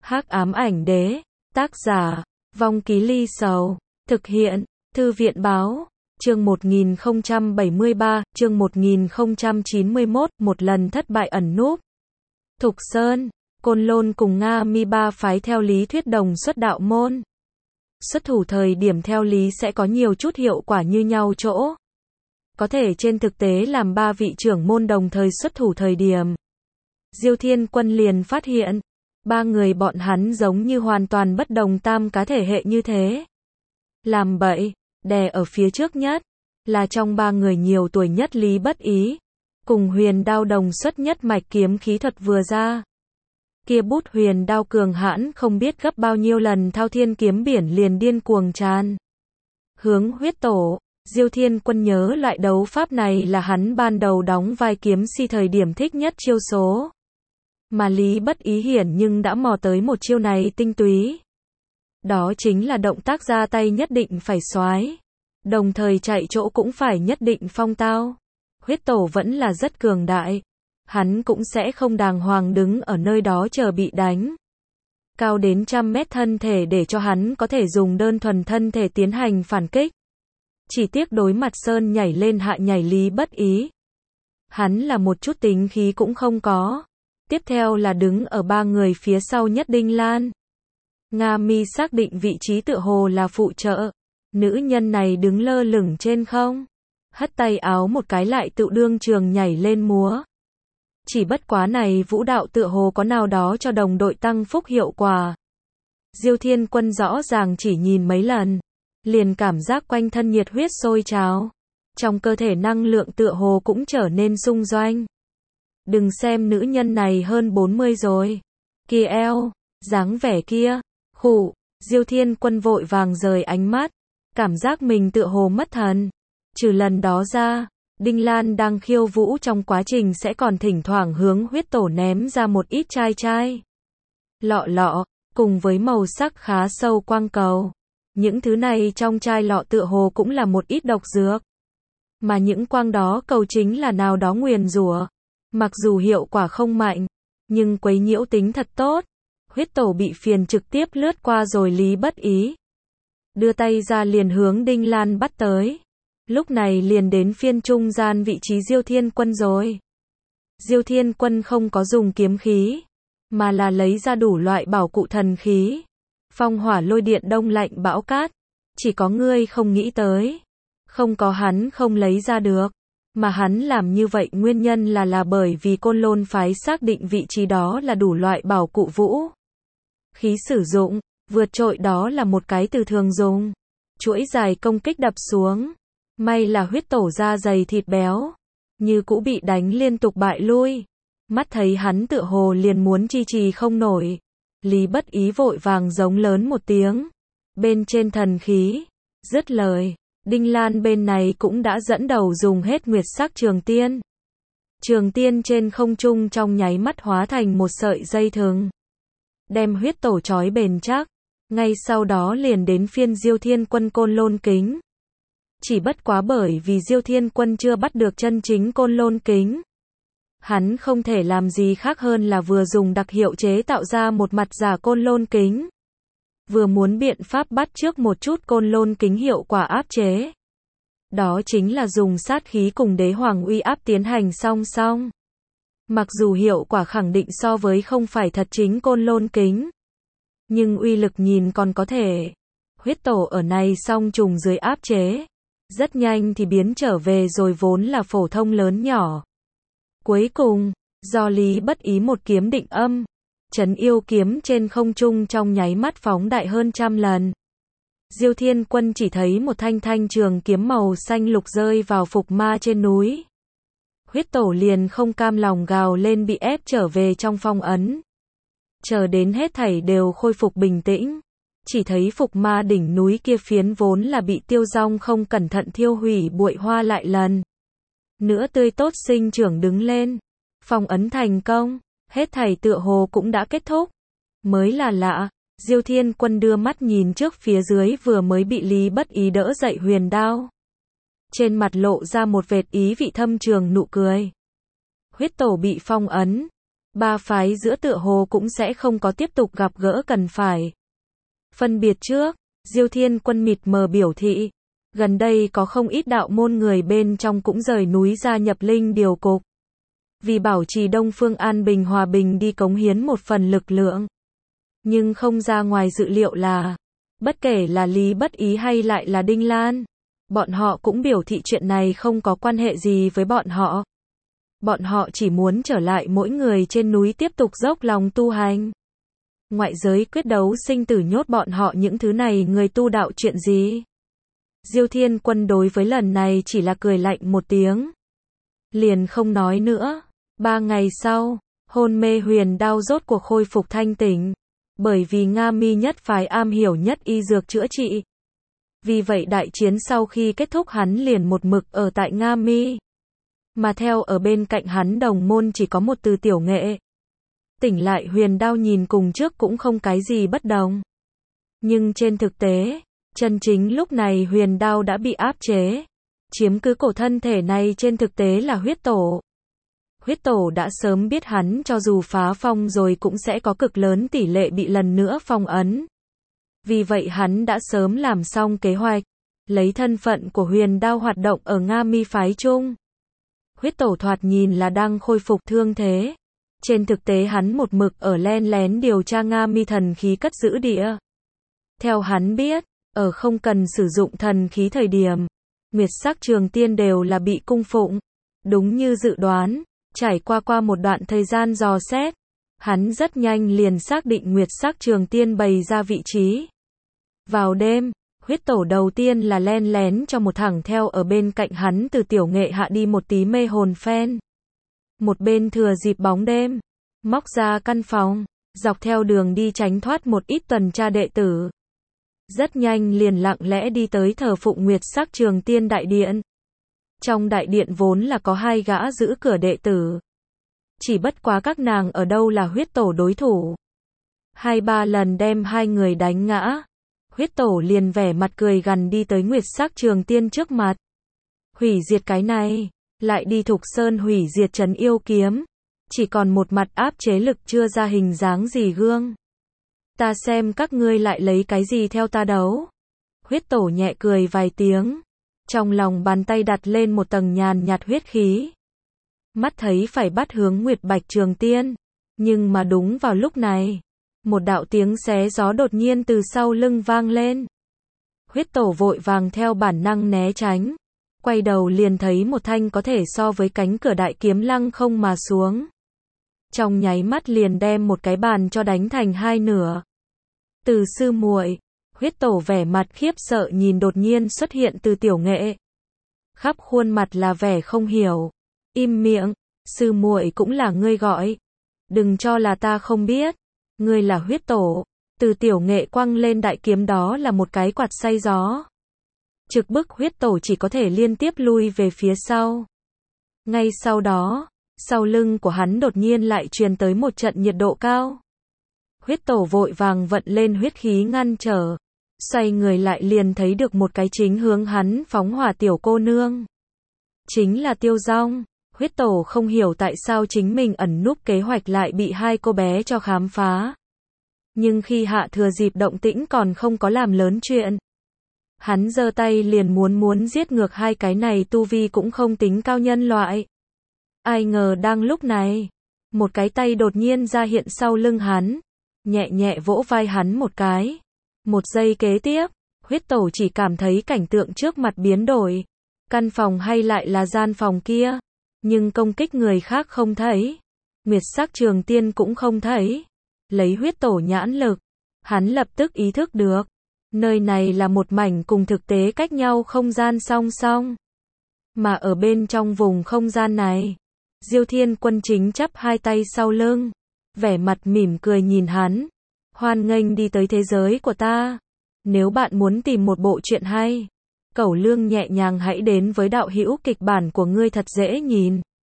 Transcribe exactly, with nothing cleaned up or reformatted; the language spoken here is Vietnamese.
Hắc ám ảnh đế, tác giả, Vong Ký Ly Sầu, thực hiện, Thư viện báo, chương một nghìn không trăm bảy mươi ba, chương một nghìn không trăm chín mươi mốt, một lần thất bại ẩn núp. Thục Sơn, Côn Lôn cùng Nga Mi ba phái theo lý thuyết đồng xuất đạo môn. Xuất thủ thời điểm theo lý sẽ có nhiều chút hiệu quả như nhau chỗ. Có thể trên thực tế làm ba vị trưởng môn đồng thời xuất thủ thời điểm. Diêu Thiên Quân liền phát hiện, ba người bọn hắn giống như hoàn toàn bất đồng tam cá thể hệ như thế. Làm bậy, đè ở phía trước nhất, là trong ba người nhiều tuổi nhất Lý Bất Ý, cùng huyền đao đồng xuất nhất mạch kiếm khí thuật vừa ra. Kia bút huyền đao cường hãn không biết gấp bao nhiêu lần thao thiên kiếm biển liền điên cuồng tràn. Hướng huyết tổ, Diêu Thiên Quân nhớ lại đấu pháp này là hắn ban đầu đóng vai kiếm si thời điểm thích nhất chiêu số. Mà Lý Bất Ý hiển nhưng đã mò tới một chiêu này tinh túy. Đó chính là động tác ra tay nhất định phải xoái. Đồng thời chạy chỗ cũng phải nhất định phong tao. Huyết tổ vẫn là rất cường đại. Hắn cũng sẽ không đàng hoàng đứng ở nơi đó chờ bị đánh. Cao đến trăm mét thân thể để cho hắn có thể dùng đơn thuần thân thể tiến hành phản kích. Chỉ tiếc đối mặt sơn nhảy lên hạ nhảy Lý Bất Ý. Hắn là một chút tính khí cũng không có. Tiếp theo là đứng ở ba người phía sau nhất Đinh Lan. Nga Mi xác định vị trí tựa hồ là phụ trợ. Nữ nhân này đứng lơ lửng trên không. Hất tay áo một cái lại tự đương trường nhảy lên múa. Chỉ bất quá này vũ đạo tựa hồ có nào đó cho đồng đội tăng phúc hiệu quả. Diêu Thiên Quân rõ ràng chỉ nhìn mấy lần. Liền cảm giác quanh thân nhiệt huyết sôi trào. Trong cơ thể năng lượng tựa hồ cũng trở nên sung doanh. Đừng xem nữ nhân này hơn bốn mươi rồi. Kia eo, dáng vẻ kia, khụ, Diêu Thiên Quân vội vàng rời ánh mắt. Cảm giác mình tựa hồ mất thần. Trừ lần đó ra, Đinh Lan đang khiêu vũ trong quá trình sẽ còn thỉnh thoảng hướng huyết tổ ném ra một ít chai chai. Lọ lọ, cùng với màu sắc khá sâu quang cầu. Những thứ này trong chai lọ tựa hồ cũng là một ít độc dược. Mà những quang đó cầu chính là nào đó nguyền rủa. Mặc dù hiệu quả không mạnh, nhưng quấy nhiễu tính thật tốt. Huyết tổ bị phiền trực tiếp lướt qua rồi Lý Bất Ý. Đưa tay ra liền hướng Đinh Lan bắt tới. Lúc này liền đến phiên trung gian vị trí Diêu Thiên Quân rồi. Diêu Thiên Quân không có dùng kiếm khí, mà là lấy ra đủ loại bảo cụ thần khí. Phong hỏa lôi điện đông lạnh bão cát. Chỉ có ngươi không nghĩ tới. Không có hắn không lấy ra được. Mà hắn làm như vậy nguyên nhân là là bởi vì Côn Lôn phái xác định vị trí đó là đủ loại bảo cụ vũ. Khí sử dụng, vượt trội đó là một cái từ thường dùng. Chuỗi dài công kích đập xuống. May là huyết tổ da dày thịt béo. Như cũ bị đánh liên tục bại lui. Mắt thấy hắn tựa hồ liền muốn chi trì không nổi. Lý Bất Ý vội vàng giống lớn một tiếng. Bên trên thần khí. Dứt lời. Đinh Lan bên này cũng đã dẫn đầu dùng hết nguyệt sắc trường tiên. Trường tiên trên không trung trong nháy mắt hóa thành một sợi dây thừng. Đem huyết tổ trói bền chắc. Ngay sau đó liền đến phiên Diêu Thiên Quân Côn Lôn kính. Chỉ bất quá bởi vì Diêu Thiên Quân chưa bắt được chân chính Côn Lôn kính. Hắn không thể làm gì khác hơn là vừa dùng đặc hiệu chế tạo ra một mặt giả Côn Lôn kính. Vừa muốn biện pháp bắt trước một chút Côn Lôn kính hiệu quả áp chế. Đó chính là dùng sát khí cùng đế hoàng uy áp tiến hành song song. Mặc dù hiệu quả khẳng định so với không phải thật chính Côn Lôn kính. Nhưng uy lực nhìn còn có thể. Huyết tổ ở này song trùng dưới áp chế. Rất nhanh thì biến trở về rồi vốn là phổ thông lớn nhỏ. Cuối cùng, do Lý Bất Ý một kiếm định âm. Trấn yêu kiếm trên không trung trong nháy mắt phóng đại hơn trăm lần. Diêu Thiên Quân chỉ thấy một thanh thanh trường kiếm màu xanh lục rơi vào phục ma trên núi. Huyết tổ liền không cam lòng gào lên bị ép trở về trong phong ấn. Chờ đến hết thảy đều khôi phục bình tĩnh. Chỉ thấy phục ma đỉnh núi kia phiến vốn là bị tiêu dong không cẩn thận thiêu hủy bụi hoa lại lần. Nữa tươi tốt sinh trưởng đứng lên. Phong ấn thành công. Hết thảy tựa hồ cũng đã kết thúc. Mới là lạ, Diêu Thiên Quân đưa mắt nhìn trước phía dưới vừa mới bị Lý Bất Ý đỡ dậy huyền đao. Trên mặt lộ ra một vệt ý vị thâm trường nụ cười. Huyết tổ bị phong ấn. ba phái giữa tựa hồ cũng sẽ không có tiếp tục gặp gỡ cần phải phân biệt trước. Diêu Thiên Quân mịt mờ biểu thị, gần đây có không ít đạo môn người bên trong cũng rời núi gia nhập Linh Điều Cục. Vì bảo trì Đông Phương an bình hòa bình đi cống hiến một phần lực lượng. Nhưng không ra ngoài dự liệu là, bất kể là Lý Bất Ý hay lại là Đinh Lan, bọn họ cũng biểu thị chuyện này không có quan hệ gì với bọn họ. Bọn họ chỉ muốn trở lại mỗi người trên núi tiếp tục dốc lòng tu hành. Ngoại giới quyết đấu sinh tử nhốt bọn họ những thứ này người tu đạo chuyện gì? Diêu Thiên Quân đối với lần này chỉ là cười lạnh một tiếng. Liền không nói nữa. Ba ngày sau, hôn mê Huyền Đao rốt cuộc khôi phục thanh tỉnh. Bởi vì Nga Mi nhất phái am hiểu nhất y dược chữa trị. Vì vậy đại chiến sau khi kết thúc hắn liền một mực ở tại Nga Mi. Mà theo ở bên cạnh hắn đồng môn chỉ có một Từ Tiểu Nghệ. Tỉnh lại Huyền Đao nhìn cùng trước cũng không cái gì bất đồng. Nhưng trên thực tế, chân chính lúc này Huyền Đao đã bị áp chế. Chiếm cứ cổ thân thể này trên thực tế là huyết tổ. Huyết tổ đã sớm biết hắn cho dù phá phong rồi cũng sẽ có cực lớn tỷ lệ bị lần nữa phong ấn. Vì vậy hắn đã sớm làm xong kế hoạch, lấy thân phận của Huyền Đao hoạt động ở Nga Mi phái chung. Huyết tổ thoạt nhìn là đang khôi phục thương thế. Trên thực tế hắn một mực ở len lén điều tra Nga Mi thần khí cất giữ địa. Theo hắn biết, ở không cần sử dụng thần khí thời điểm, Nguyệt Sắc Trường Tiên đều là bị cung phụng. Đúng như dự đoán, trải qua qua một đoạn thời gian dò xét, hắn rất nhanh liền xác định Nguyệt Sắc Trường Tiên bày ra vị trí. Vào đêm, huyết tổ đầu tiên là len lén cho một thẳng theo ở bên cạnh hắn Từ Tiểu Nghệ hạ đi một tí mê hồn phen. Một bên thừa dịp bóng đêm, móc ra căn phòng, dọc theo đường đi tránh thoát một ít tuần tra đệ tử. Rất nhanh liền lặng lẽ đi tới thờ phụng Nguyệt Sắc Trường Tiên đại điện. Trong đại điện vốn là có hai gã giữ cửa đệ tử. Chỉ bất quá các nàng ở đâu là huyết tổ đối thủ. Hai ba lần đem hai người đánh ngã. Huyết tổ liền vẻ mặt cười gằn đi tới Nguyệt Sắc Trường Tiên trước mặt. Hủy diệt cái này, lại đi Thục Sơn hủy diệt trấn yêu kiếm. Chỉ còn một mặt áp chế lực chưa ra hình dáng gì gương. Ta xem các ngươi lại lấy cái gì theo ta đấu. Huyết tổ nhẹ cười vài tiếng. Trong lòng bàn tay đặt lên một tầng nhàn nhạt huyết khí. Mắt thấy phải bắt hướng Nguyệt Bạch Trường Tiên. Nhưng mà đúng vào lúc này, một đạo tiếng xé gió đột nhiên từ sau lưng vang lên. Huyết tổ vội vàng theo bản năng né tránh. Quay đầu liền thấy một thanh có thể so với cánh cửa đại kiếm lăng không mà xuống. Trong nháy mắt liền đem một cái bàn cho đánh thành hai nửa. Từ sư muội, huyết tổ vẻ mặt khiếp sợ nhìn đột nhiên xuất hiện Từ Tiểu Nghệ. Khắp khuôn mặt là vẻ không hiểu. Im miệng, sư muội cũng là ngươi gọi. Đừng cho là ta không biết. Ngươi là huyết tổ. Từ Tiểu Nghệ quăng lên đại kiếm đó là một cái quạt xay gió. Trực bức huyết tổ chỉ có thể liên tiếp lui về phía sau. Ngay sau đó, sau lưng của hắn đột nhiên lại truyền tới một trận nhiệt độ cao. Huyết tổ vội vàng vận lên huyết khí ngăn trở. Xoay người lại liền thấy được một cái chính hướng hắn phóng hỏa tiểu cô nương. Chính là Tiêu Dong. Huyết tổ không hiểu tại sao chính mình ẩn núp kế hoạch lại bị hai cô bé cho khám phá. Nhưng khi hạ thừa dịp động tĩnh còn không có làm lớn chuyện. Hắn giơ tay liền muốn muốn giết ngược hai cái này tu vi cũng không tính cao nhân loại. Ai ngờ đang lúc này, một cái tay đột nhiên ra hiện sau lưng hắn, nhẹ nhẹ vỗ vai hắn một cái. Một giây kế tiếp, huyết tổ chỉ cảm thấy cảnh tượng trước mặt biến đổi. Căn phòng hay lại là gian phòng kia, nhưng công kích người khác không thấy. Nguyệt Sắc Trường Tiên cũng không thấy. Lấy huyết tổ nhãn lực, hắn lập tức ý thức được. Nơi này là một mảnh cùng thực tế cách nhau không gian song song. Mà ở bên trong vùng không gian này, Diêu Thiên Quân chính chắp hai tay sau lưng, vẻ mặt mỉm cười nhìn hắn. Hoan nghênh đi tới thế giới của ta. Nếu bạn muốn tìm một bộ truyện hay, cẩu lương nhẹ nhàng hãy đến với đạo hữu kịch bản của ngươi thật dễ nhìn.